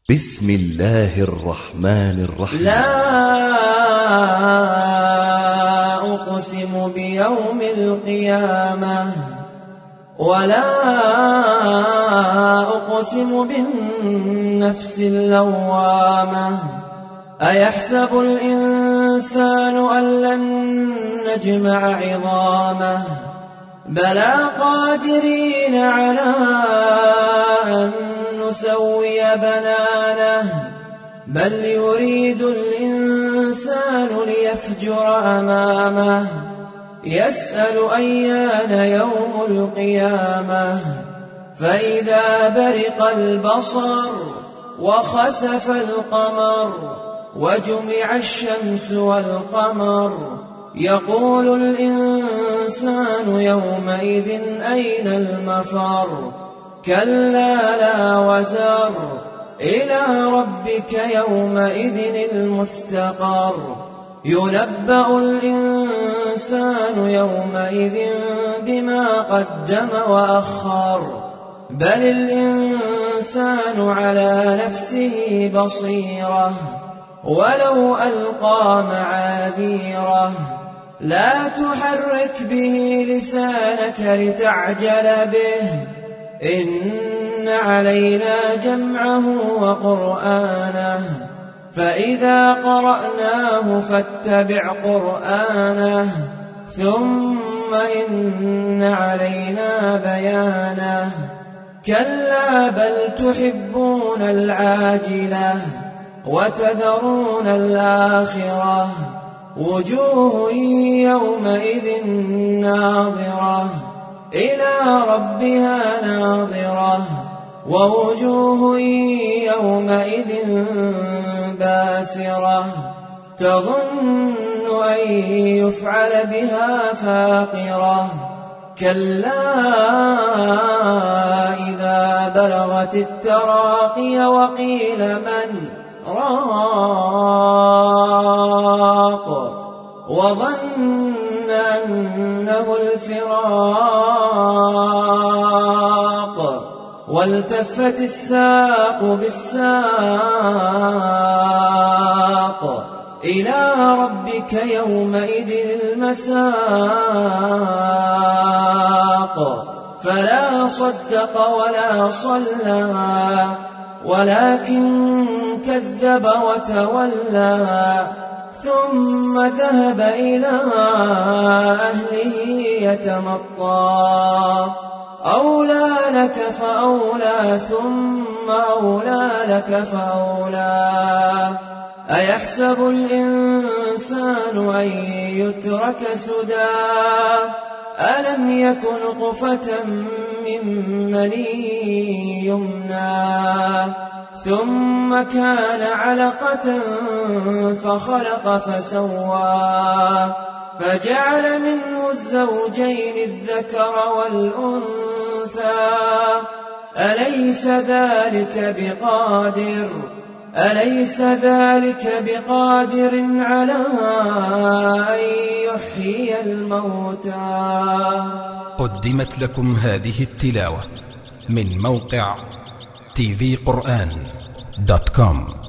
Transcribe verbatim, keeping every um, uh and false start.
بسم الله الرحمن الرحيم. لا أقسم بيوم القيامة ولا أقسم بالنفس اللوامة أيحسب الإنسان أن لن نجمع عظامه بلى قادرين على أن نسوي بنانه بل يريد الإنسان ليفجر أمامه يسأل أيان يوم القيامة فإذا برق البصر وخسف القمر وجمع الشمس والقمر يقول الإنسان يومئذ أين المفر كلا لا وزر إلى ربك يومئذ المستقر ينبأ الإنسان يومئذ بما قدم وأخر بل الإنسان على نفسه بصيرة ولو ألقى معاذيره لا تحرك به لسانك لتعجل به إن علينا جمعه وقرآنه فإذا قرأناه فاتبع قرآنه ثم إن علينا بيانه كلا بل تحبون العاجلة وتذرون الآخرة وجوه يومئذ ناظرة إلى ربها ناظرة ووجوه يومئذ باسرة تظن أن يفعل بها فاقرة كلا إذا بلغت التراقي وقيل من راق وظن أنه الفراق والتفت الساق بالساق إلى ربك يومئذ المساق فلا صدق ولا صلى ولكن كذب وتولى ثم ذهب إلى أهله يتمطى أولى لك فأولى ثم أولى لك فأولى أيحسب الإنسان أن يترك سدى ألم يكن نطفة من مني يمنى ثم كان علقة فخلق فسوى فجعل منه الزوجين الذكر والأنثى أليس ذلك بقادر أليس ذلك بقادر على أن يحيي الموتى. قدمت لكم هذه التلاوة من موقع تي في قرآن دوت كوم.